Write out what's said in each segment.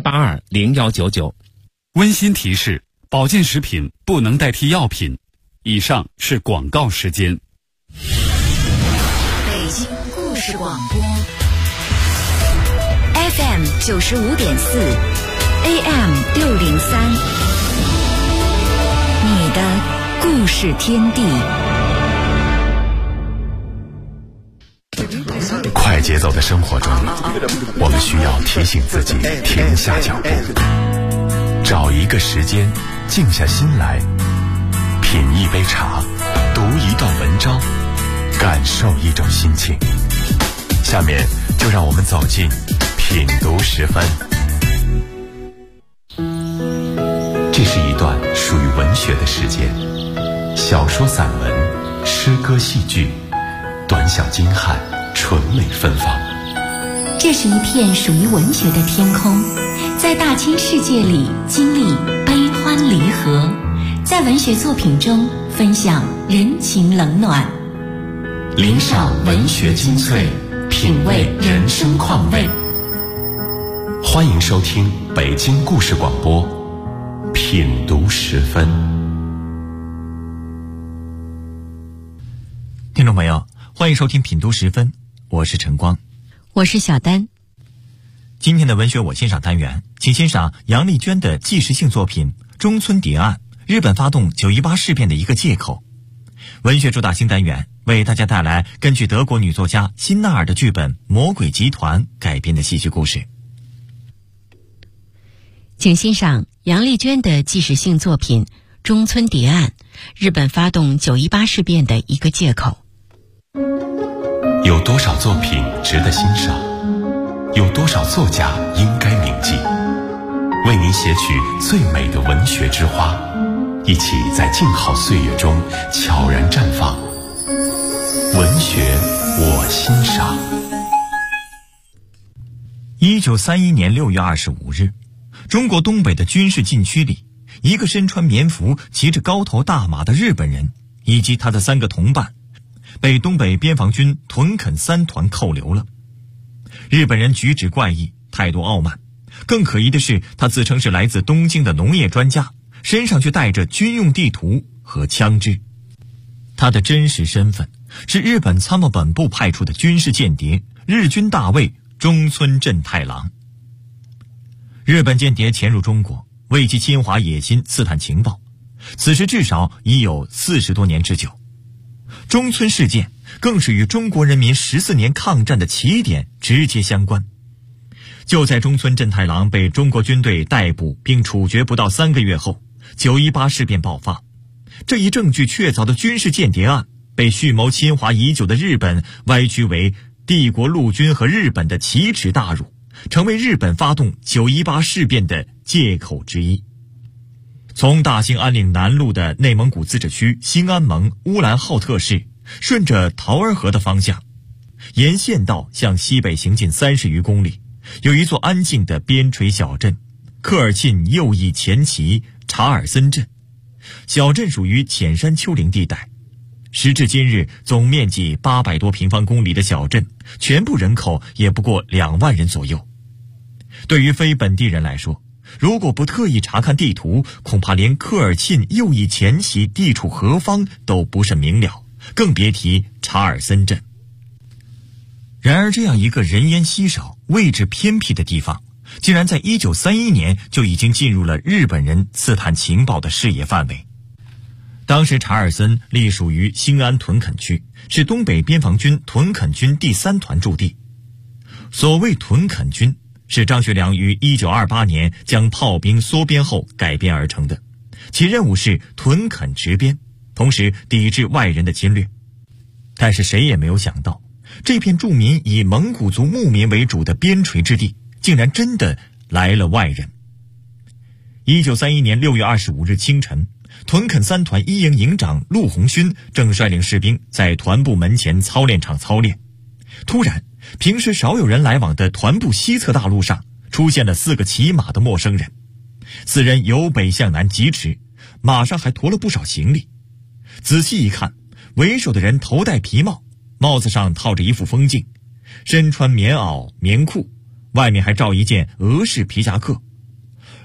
03820199。 温馨提示：保健食品不能代替药品。以上是广告时间。 北京故事广播 FM 95.4 AM 603，你的故事天地。 快节奏的生活中，我们需要提醒自己停下脚步，找一个时间静下心来，品一杯茶，读一段文章，感受一种心情。下面就让我们走进品读10分。这是一段属于文学的时间，小说、散文、诗歌、戏剧，短小精悍，纯美芬芳。 这是一片属于文学的天空，在大千世界里经历悲欢离合，在文学作品中分享人情冷暖， 聆赏文学精粹，品味人生况味。欢迎收听北京故事广播品读10分。 听众朋友，欢迎收听品读10分，我是陈光， 我是小丹。 今天的文学我欣赏单元，请欣赏杨丽娟的纪实性作品《中村谍案：日本发动9·18事变的一个借口》。文学主打新单元为大家带来根据德国女作家辛纳尔的剧本《魔鬼集团》改编的戏剧故事。 请欣赏杨丽娟的纪实性作品《中村谍案：日本发动9·18事变的一个借口》。 有多少作品值得欣赏？有多少作家应该铭记？为您撷取最美的文学之花，一起在静好岁月中悄然绽放。文学我欣赏。 1931年6月25日，中国东北的军事禁区里，一个身穿棉服骑着高头大马的日本人以及他的3个同伴被东北边防军屯垦3团扣留了。日本人举止怪异，态度傲慢，更可疑的是，他自称是来自东京的农业专家，身上却带着军用地图和枪支。他的真实身份是日本参谋本部派出的军事间谍，日军大尉中村正太郎。日本间谍潜入中国，为其侵华野心刺探情报，此时至少已有40多年之久。中村事件更是与中国人民14年抗战的起点直接相关。就在中村正太郎被中国军队逮捕并处决不到3个月后，9·18事变爆发。这一证据确凿的军事间谍案被蓄谋侵华已久的日本歪曲为帝国陆军和日本的奇耻大辱，成为日本发动9·18事变的借口之一。从大兴安岭南路的内蒙古自治区兴安盟乌兰浩特市，顺着桃儿河的方向，沿县道向西北行进30余公里，有一座安静的边陲小镇科尔沁右翼前旗查尔森镇。小镇属于浅山丘陵地带，时至今日总面积800多平方公里的小镇，全部人口也不过2万人左右。对于非本地人来说，如果不特意查看地图，恐怕连科尔沁右翼前旗地处何方都不甚明了，更别提查尔森镇。然而这样一个人烟稀少、位置偏僻的地方，竟然在1931年就已经进入了日本人刺探情报的视野范围。当时查尔森隶属于兴安屯垦区，是东北边防军屯垦军第3团驻地。所谓屯垦军，是张学良于1928年将炮兵缩编后改编而成的，其任务是屯垦直边，同时抵制外人的侵略。但是谁也没有想到，这片著名以蒙古族牧民为主的边陲之地，竟然真的来了外人。1931年6月25日清晨，屯垦3团1营营长陆鸿勋正率领士兵在团部门前操练场操练。突然，平时少有人来往的团部西侧大路上出现了4个骑马的陌生人。4人由北向南疾驰，马上还驮了不少行李。仔细一看，为首的人头戴皮帽，帽子上套着一副风镜，身穿棉袄棉裤，外面还罩一件俄式皮夹克，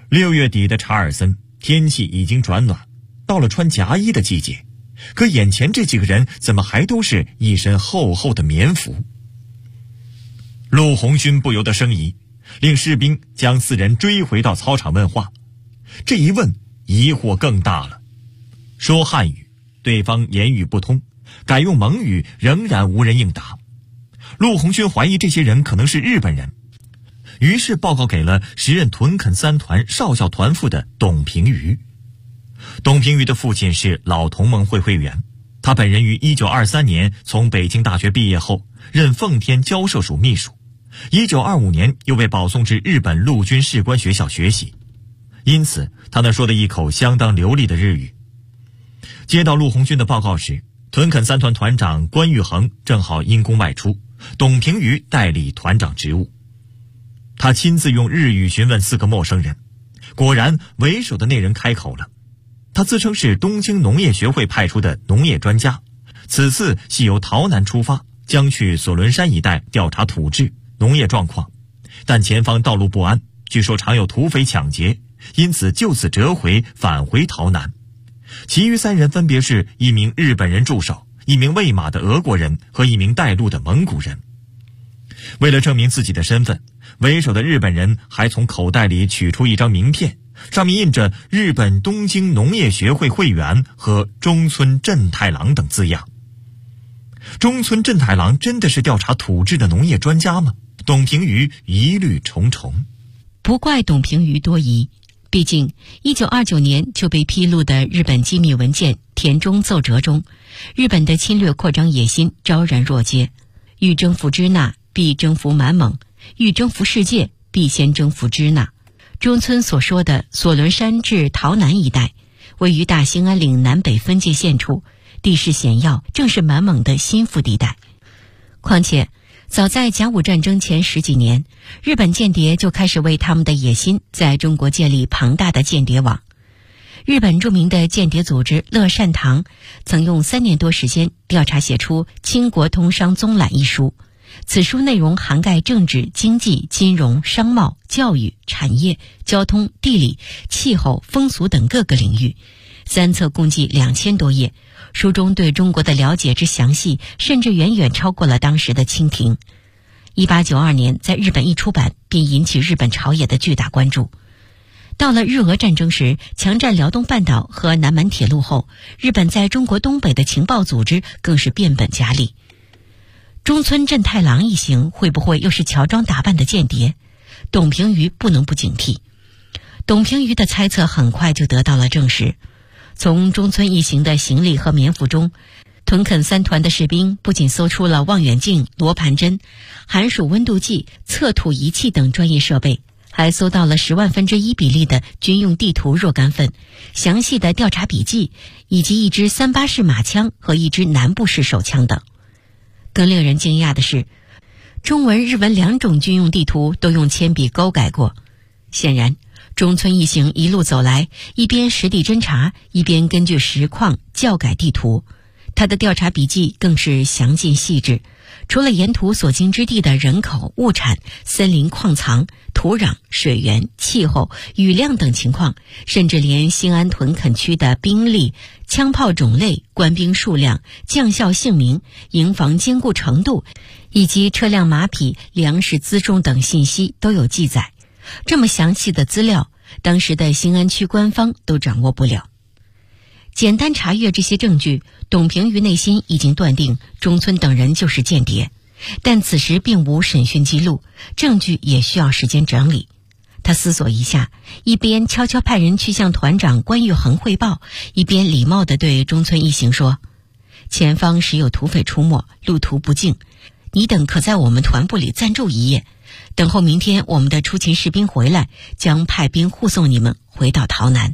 6月底的查尔森，天气已经转暖，到了穿夹衣的季节，可眼前这几个人怎么还都是一身厚厚的棉服？陆鸿勋不由得生疑，令士兵将4人追回到操场问话。这一问，疑惑更大了。说汉语，对方言语不通，改用蒙语，仍然无人应答。陆鸿勋怀疑这些人可能是日本人，于是报告给了时任屯垦3团少校团副的董平瑜。董平瑜的父亲是老同盟会会员，他本人于1923年从北京大学毕业后，任奉天交涉署秘书，1925年又被保送至日本陆军士官学校学习，因此他能说的一口相当流利的日语。接到陆鸿勋的报告时，屯垦3团团长关玉衡正好因公外出，董平瑜代理团长职务。他亲自用日语询问4个陌生人，果然为首的那人开口了。他自称是东京农业学会派出的农业专家，此次系由洮南出发，将去索伦山一带调查土质、农业状况，但前方道路不安，据说常有土匪抢劫，因此就此折回返回洮南。其余3人分别是一名日本人助手、一名喂马的俄国人和一名带路的蒙古人。为了证明自己的身份，为首的日本人还从口袋里取出一张名片，上面印着日本东京农业学会会员和中村正太郎等字样。中村正太郎真的是调查土质的农业专家吗？董平瑜疑虑重重。 不怪董平瑜多疑，毕竟1929年就被披露的日本机密文件田中奏折中，日本的侵略扩张野心昭然若揭，欲征服支那必征服满蒙，欲征服世界必先征服支那。中村所说的索伦山至洮南一带，位于大兴安岭南北分界线处，地势险要，正是满蒙的心腹地带。况且早在甲午战争前10几年，日本间谍就开始为他们的野心在中国建立庞大的间谍网。日本著名的间谍组织乐善堂曾用3年多时间调查写出《清国通商综览》一书，此书内容涵盖政治、经济、金融、商贸、教育、产业、交通、地理、气候、风俗等各个领域，3册共计2000多页，书中对中国的了解之详细，甚至远远超过了当时的清廷。1892年在日本一出版，便引起日本朝野的巨大关注。到了日俄战争时，强占辽东半岛和南满铁路后，日本在中国东北的情报组织更是变本加厉。中村正太郎一行会不会又是乔装打扮的间谍？董平瑜不能不警惕。董平瑜的猜测很快就得到了证实。从中村一行的行李和棉服中，屯垦3团的士兵不仅搜出了望远镜、罗盘针、寒暑温度计、测土仪器等专业设备，还搜到了10/1000比例的军用地图若干份、详细的调查笔记，以及一支38式马枪和一支南部式手枪等。更令人惊讶的是，中文、日文2种军用地图都用铅笔勾改过。显然，中村一行一路走来，一边实地侦查，一边根据实况校改地图。他的调查笔记更是详尽细致，除了沿途所经之地的人口、物产、森林矿藏、土壤、水源、气候、雨量等情况，甚至连兴安屯垦区的兵力、枪炮种类、官兵数量、将校姓名、营房坚固程度，以及车辆马匹、粮食辎重等信息都有记载。这么详细的资料，当时的兴安区官方都掌握不了。简单查阅这些证据，董平瑜内心已经断定中村等人就是间谍，但此时并无审讯记录，证据也需要时间整理。他思索一下，一边悄悄派人去向团长关玉衡汇报，一边礼貌地对中村一行说：前方时有土匪出没，路途不径，你等可在我们团部里暂住一夜，等候明天我们的出勤士兵回来，将派兵护送你们回到洮南。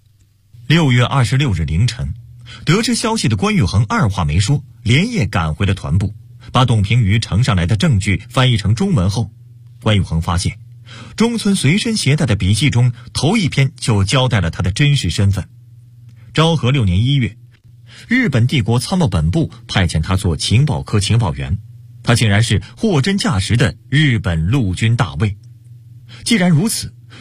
6月26日凌晨，得知消息的关玉衡二话没说，连夜赶回了团部，把董平瑜呈上来的证据翻译成中文后，关玉衡发现中村随身携带的笔记中头一篇就交代了他的真实身份。昭和6年1月，日本帝国参谋本部派遣他做情报科情报员，他竟然是货真价实的日本陆军大尉。既然如此，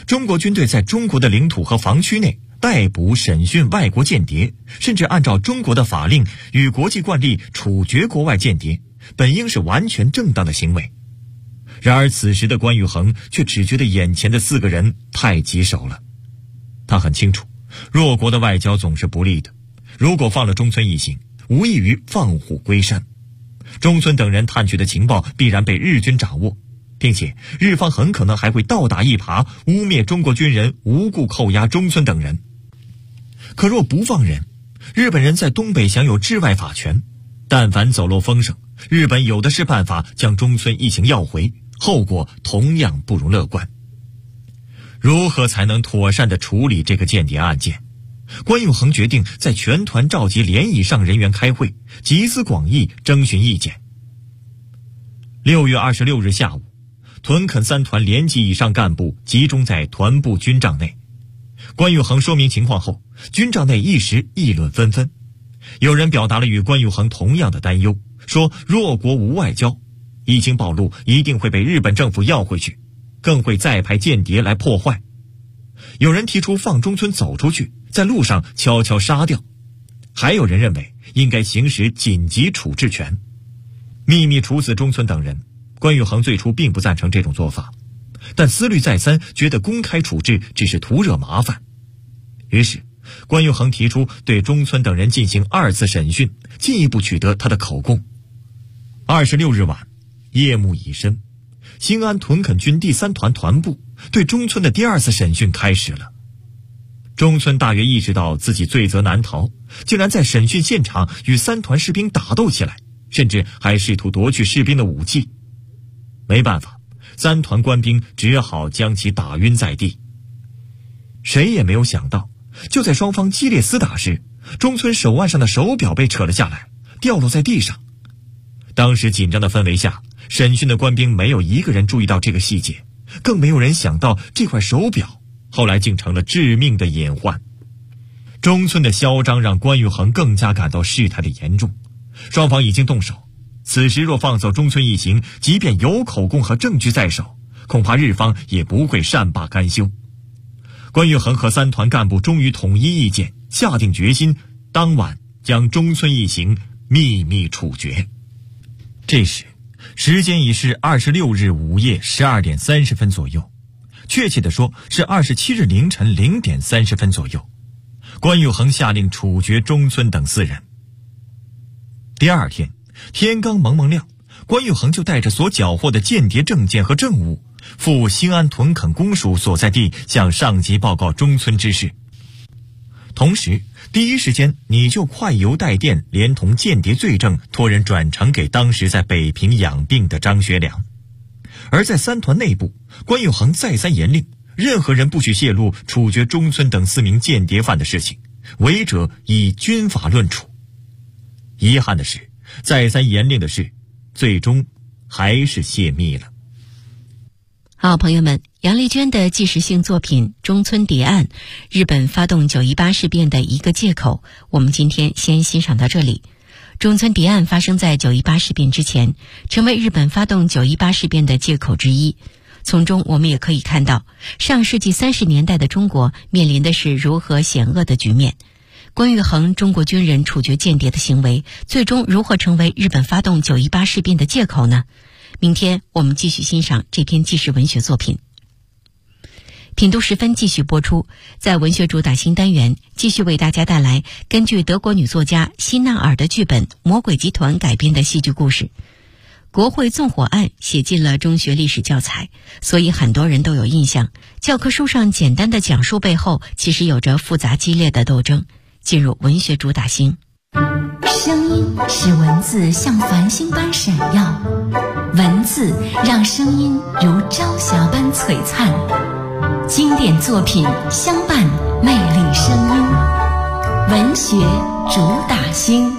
中国军队在中国的领土和防区内逮捕、审讯外国间谍，甚至按照中国的法令与国际惯例处决国外间谍，本应是完全正当的行为。然而此时的关玉衡却只觉得眼前的4个人太棘手了。他很清楚，弱国的外交总是不利的，如果放了中村一行，无异于放虎归山。中村等人探取的情报必然被日军掌握，并且日方很可能还会倒打一耙，污蔑中国军人无故扣押中村等人。可若不放人，日本人在东北享有治外法权，但凡走漏风声，日本有的是办法将中村一行要回，后果同样不容乐观。如何才能妥善地处理这个间谍案件？关玉衡决定在全团召集连以上人员开会，集思广益，征询意见。6月26日下午，屯垦3团连级以上干部集中在团部军帐内。关玉衡说明情况后，军帐内一时议论纷纷。有人表达了与关玉衡同样的担忧，说弱国无外交，一经暴露一定会被日本政府要回去，更会再派间谍来破坏。有人提出放中村走出去，在路上悄悄杀掉。还有人认为应该行使紧急处置权，秘密处死中村等人。关玉衡最初并不赞成这种做法，但思虑再三，觉得公开处置只是徒惹麻烦。于是关玉衡提出对中村等人进行2次审讯，进一步取得他的口供。26日晚，夜幕已深，兴安屯垦军第3团团部对中村的第2次审讯开始了。中村大约意识到自己罪责难逃，竟然在审讯现场与3团士兵打斗起来，甚至还试图夺去士兵的武器。没办法，3团官兵只好将其打晕在地。谁也没有想到，就在双方激烈厮打时，中村手腕上的手表被扯了下来，掉落在地上。当时紧张的氛围下，审讯的官兵没有一个人注意到这个细节，更没有人想到这块手表后来竟成了致命的隐患。中村的嚣张让关玉衡更加感到事态的严重，双方已经动手，此时若放走中村一行，即便有口供和证据在手，恐怕日方也不会善罢甘休。关玉衡和3团干部终于统一意见，下定决心，当晚将中村一行秘密处决。这时时间已是26日午夜12点30分左右，确切地说是27日凌晨0点30分左右。关玉衡下令处决中村等4人。第2天天刚蒙蒙亮，关玉衡就带着所缴获的间谍证件和证物，赴兴安屯垦公署所在地向上级报告中村之事。同时第一时间你就快邮带电，连同间谍罪证托人转呈给当时在北平养病的张学良。而在3团内部，关玉衡再三严令，任何人不许泄露处决中村等4名间谍犯的事情，违者以军法论处。遗憾的是，再三严令的事最终还是泄密了。 好，朋友们，杨丽娟的纪实性作品《中村谍案：日本发动9·18事变的一个借口》，我们今天先欣赏到这里。中村谍案发生在9·18事变之前，成为日本发动9·18事变的借口之一。从中我们也可以看到，上世纪30年代的中国面临的是如何险恶的局面。关玉衡中国军人处决间谍的行为，最终如何成为日本发动9·18事变的借口呢？明天我们继续欣赏这篇纪实文学作品。品读时分继续播出，在文学主打新单元继续为大家带来根据德国女作家希纳尔的剧本《魔鬼集团》改编的戏剧故事。国会纵火案写进了中学历史教材，所以很多人都有印象，教科书上简单的讲述背后其实有着复杂激烈的斗争。进入文学主打星。 声音使文字像繁星般闪耀，文字让声音如朝霞般璀璨。经典作品相伴，魅力声音。文学主打星。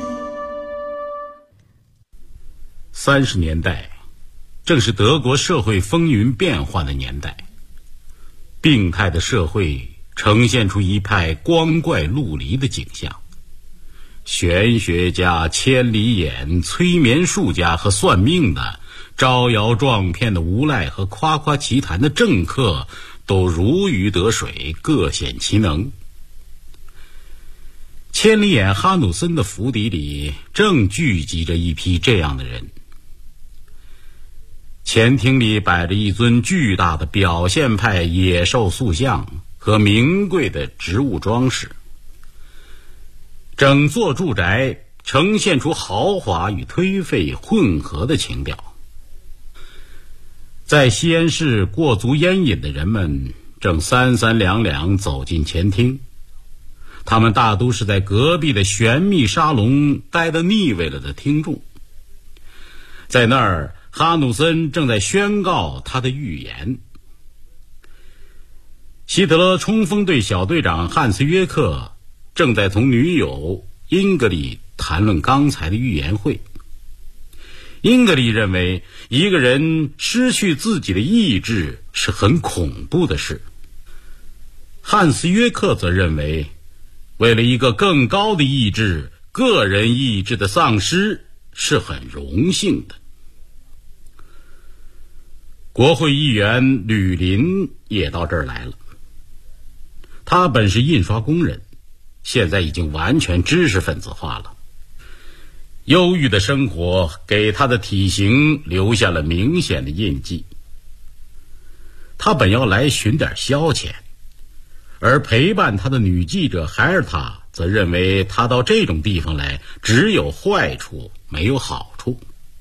30年代正是德国社会风云变幻的年代，病态的社会呈现出一派光怪陆离的景象。玄学家、千里眼、催眠术家和算命的，招摇撞骗的无赖和夸夸其谈的政客， 都如鱼得水，各显其能。千里眼哈努森的府邸里正聚集着一批这样的人。前厅里摆着一尊巨大的表现派野兽塑像和名贵的植物装饰，整座住宅呈现出豪华与颓废混合的情调。在西安市过足烟瘾的人们正三三两两走进前厅，他们大都是在隔壁的玄秘沙龙待得腻味了的听众。在那儿，哈努森正在宣告他的预言。希特勒冲锋队小队长汉斯约克正在同女友英格里谈论刚才的预言会。英格里认为一个人失去自己的意志是很恐怖的事，汉斯约克则认为为了一个更高的意志，个人意志的丧失是很荣幸的。国会议员吕林也到这儿来了。他本是印刷工人，现在已经完全知识分子化了。忧郁的生活给他的体型留下了明显的印记。他本要来寻点消遣，而陪伴他的女记者海尔塔则认为他到这种地方来只有坏处没有好处。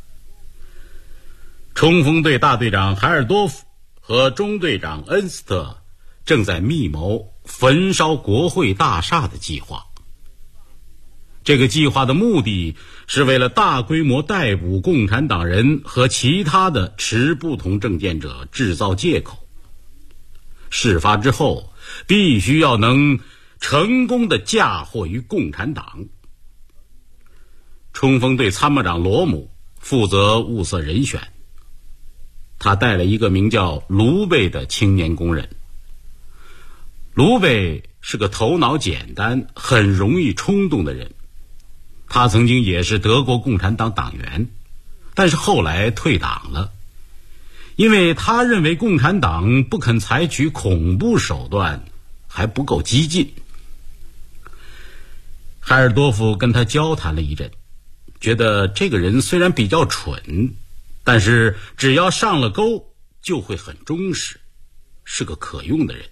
冲锋队大队长海尔多夫和中队长恩斯特正在密谋焚烧国会大厦的计划。这个计划的目的是为了大规模逮捕共产党人和其他的持不同政见者制造借口。事发之后，必须要能成功的嫁祸于共产党。冲锋队参谋长罗姆负责物色人选，他带了一个名叫卢贝的青年工人。卢贝是个头脑简单、很容易冲动的人。他曾经也是德国共产党党员，但是后来退党了，因为他认为共产党不肯采取恐怖手段，还不够激进。海尔多夫跟他交谈了一阵，觉得这个人虽然比较蠢，但是只要上了钩就会很忠实，是个可用的人。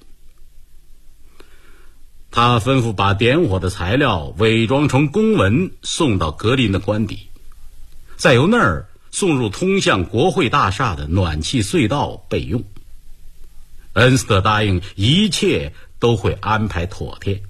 他吩咐把点火的材料伪装成公文送到格林的官邸，再由那儿送入通向国会大厦的暖气隧道备用。恩斯特答应一切都会安排妥帖。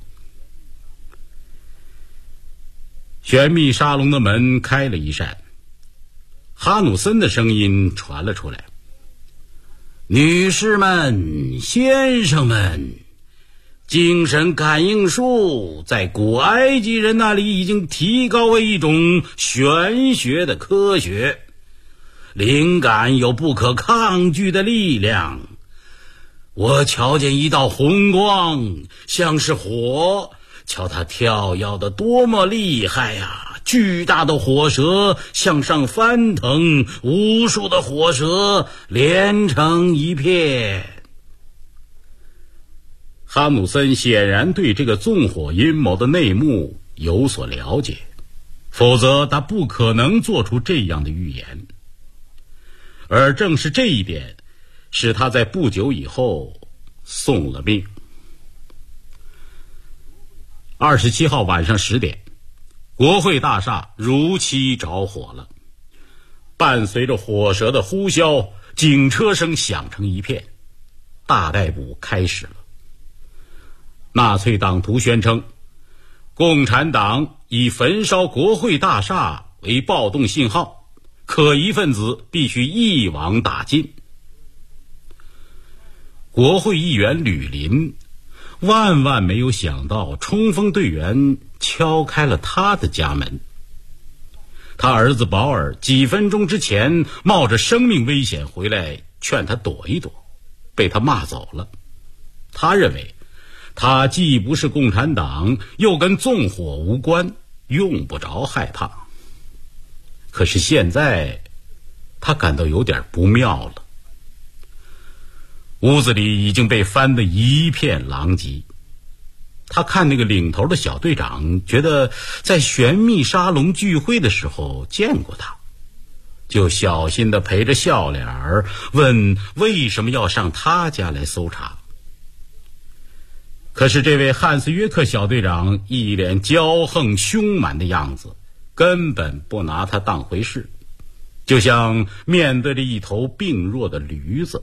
玄秘沙龙的门开了一扇，哈努森的声音传了出来：女士们，先生们，精神感应术在古埃及人那里已经提高为一种玄学的科学，灵感有不可抗拒的力量。我瞧见一道红光，像是火，瞧它跳跃得多么厉害呀！巨大的火舌向上翻腾，无数的火舌连成一片。哈努森显然对这个纵火阴谋的内幕有所了解，否则他不可能做出这样的预言。而正是这一点，使他在不久以后送了命。27号晚上10点，国会大厦如期着火了。伴随着火舌的呼啸，警车声响成一片，大逮捕开始了。纳粹党徒宣称，共产党以焚烧国会大厦为暴动信号，可疑分子必须一网打尽。国会议员吕林万万没有想到，冲锋队员敲开了他的家门。他儿子保尔几分钟之前冒着生命危险回来劝他躲一躲，被他骂走了。他认为他既不是共产党，又跟纵火无关，用不着害怕。可是现在他感到有点不妙了。 屋子里已经被翻得一片狼藉。他看那个领头的小队长，觉得在玄秘沙龙聚会的时候见过他，就小心地陪着笑脸儿问为什么要上他家来搜查。可是这位汉斯约克小队长一脸骄横凶蛮的样子，根本不拿他当回事，就像面对着一头病弱的驴子。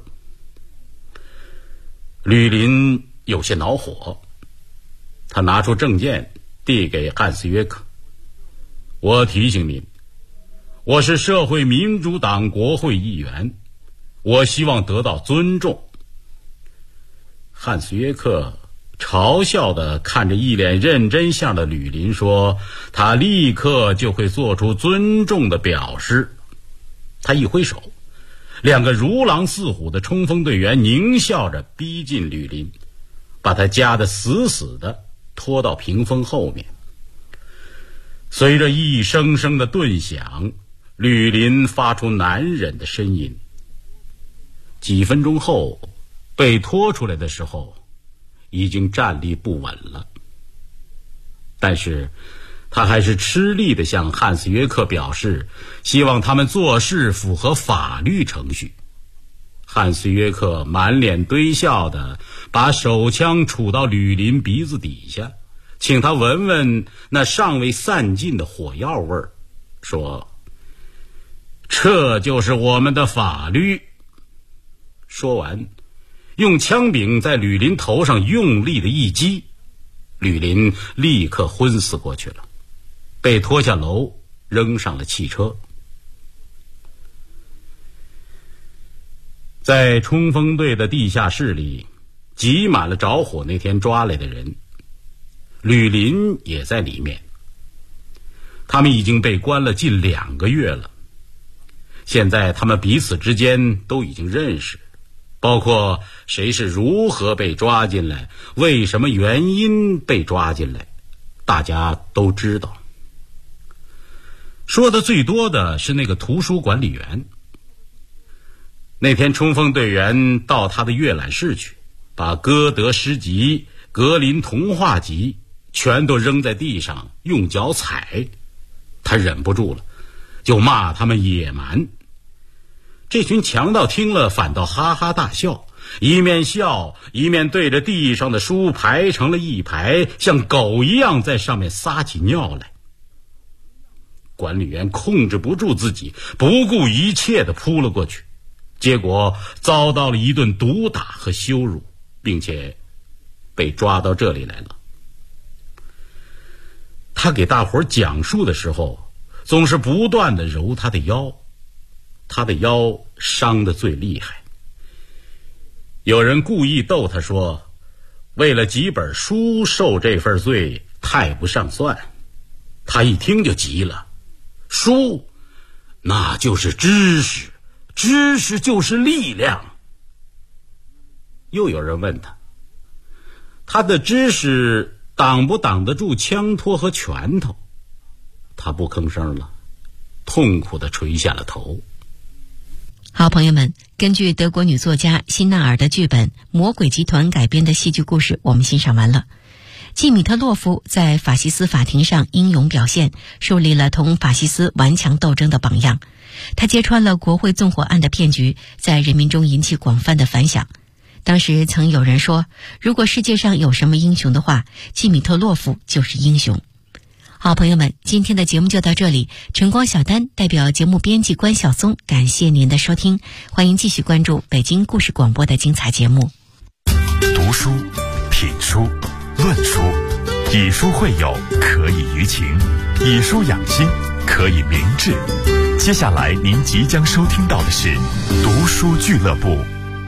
吕林有些恼火，他拿出证件递给汉斯约克。我提醒您，我是社会民主党国会议员，我希望得到尊重。汉斯约克嘲笑地看着一脸认真相的吕林说，他立刻就会做出尊重的表示。他一挥手，两个如狼似虎的冲锋队员狞笑着逼近吕林，把他夹得死死的拖到屏风后面。随着一声声的顿响，吕林发出难忍的呻吟。几分钟后，被拖出来的时候已经站立不稳了，但是他还是吃力地向汉斯约克表示，希望他们做事符合法律程序。汉斯约克满脸堆笑地把手枪杵到吕林鼻子底下，请他闻闻那尚未散尽的火药味儿，说，这就是我们的法律。说完，用枪柄在吕林头上用力的一击，吕林立刻昏死过去了，被拖下楼扔上了汽车。在冲锋队的地下室里挤满了着火那天抓来的人，吕林也在里面。他们已经被关了近2个月了，现在他们彼此之间都已经认识，包括谁是如何被抓进来，为什么原因被抓进来，大家都知道。说的最多的是那个图书管理员。那天冲锋队员到他的阅览室去，把歌德诗集、格林童话集全都扔在地上，用脚踩。他忍不住了，就骂他们野蛮。这群强盗听了反倒哈哈大笑，一面笑一面对着地上的书排成了一排，像狗一样在上面撒起尿来。管理员控制不住自己，不顾一切地扑了过去，结果遭到了一顿毒打和羞辱，并且被抓到这里来了。他给大伙讲述的时候，总是不断地揉他的腰，他的腰伤得最厉害。有人故意逗他说，为了几本书受这份罪太不上算。他一听就急了，书那就是知识，知识就是力量。又有人问他，他的知识挡不挡得住枪托和拳头？他不吭声了，痛苦地垂下了头。 好朋友们，根据德国女作家辛纳尔的剧本《魔鬼集团》改编的戏剧故事我们欣赏完了。季米特洛夫在法西斯法庭上英勇表现，树立了同法西斯顽强斗争的榜样。他揭穿了国会纵火案的骗局，在人民中引起广泛的反响。当时曾有人说，如果世界上有什么英雄的话，季米特洛夫就是英雄。好朋友们，今天的节目就到这里。晨光小丹代表节目编辑关晓松，感谢您的收听，欢迎继续关注北京故事广播的精彩节目。 读书、品书、论书，以书会友，可以娱情；以书养心，可以明志。接下来您即将收听到的是读书俱乐部。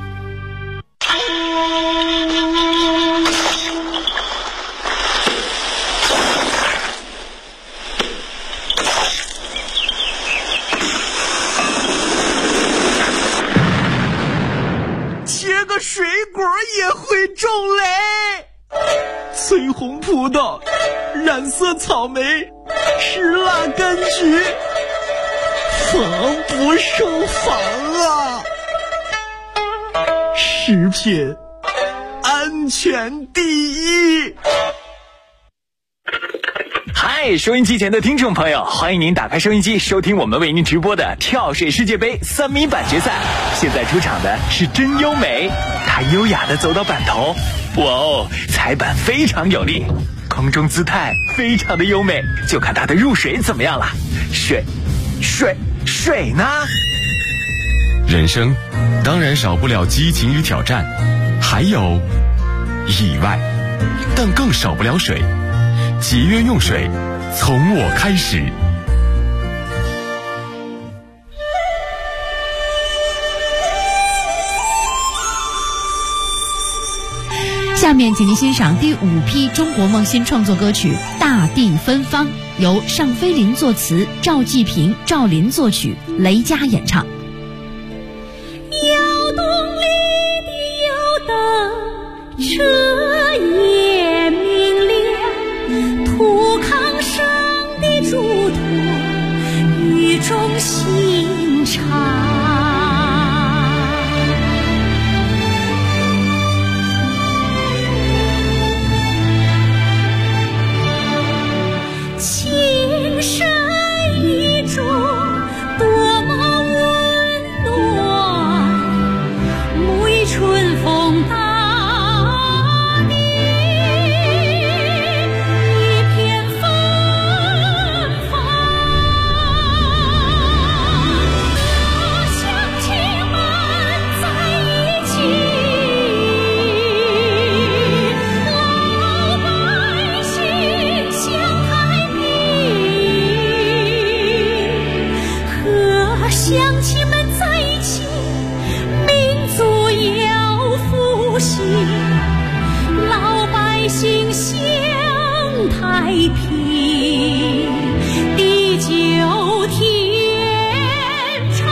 切个水果也会种雷，翠红葡萄，染色草莓，石蜡柑橘，防不胜防啊！ 食品安全第一。嗨，收音机前的听众朋友，欢迎您打开收音机，收听我们为您直播的跳水世界杯3米板决赛。现在出场的是真优美，她优雅地走到板头，哇哦，踩板非常有力，空中姿态非常的优美，就看她的入水怎么样了。水呢？ 人生当然少不了激情与挑战，还有意外，但更少不了水。节约用水，从我开始。 下面请您欣赏第5批中国梦新创作歌曲《大地芬芳》，由尚飞林作词，赵季平、赵林作曲，雷佳演唱。 窑洞里的窑灯，彻夜明亮，土炕上的嘱托语重心长。情深意重，多么温暖，沐浴春风大地，一片芬芳。和乡亲们在一起，老百姓相太平。和乡亲们在一起，民族要复兴，老百姓享太平，地久天长。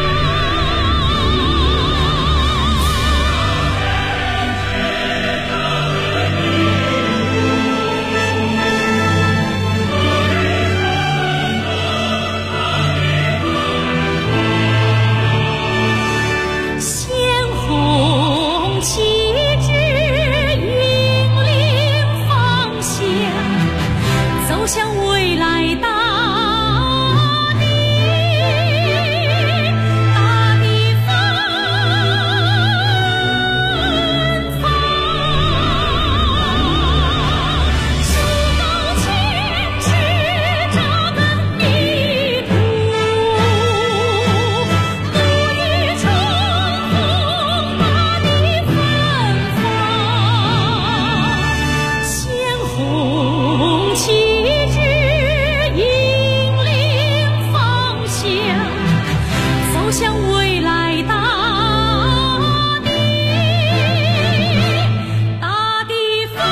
鲜红旗帜引领方向，走向未来大地，大地芬芳。树高千尺，扎根泥土，沐浴春风，大地芬芳。鲜红旗帜引领方向，走向未来大地，大地芬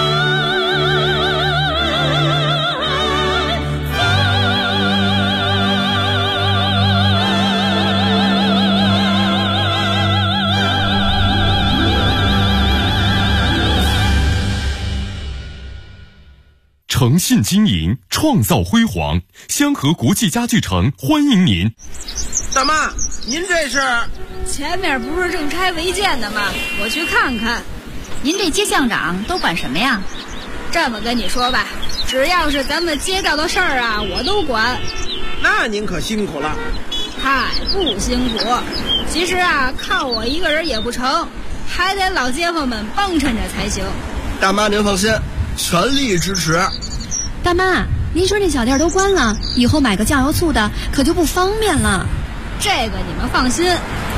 诚信经营，创造辉煌。香河国际家具城欢迎您。 大妈，您这是？ 前面不是正拆违建的吗？我去看看。您这街巷长都管什么呀？这么跟你说吧，只要是咱们街道的事儿啊，我都管。 那您可辛苦了。 嗨，不辛苦。其实啊，靠我一个人也不成，还得老街坊们帮衬着才行。 大妈您放心，全力支持。 大妈，您说那小店都关了，以后买个酱油醋的可就不方便了。 这个你们放心，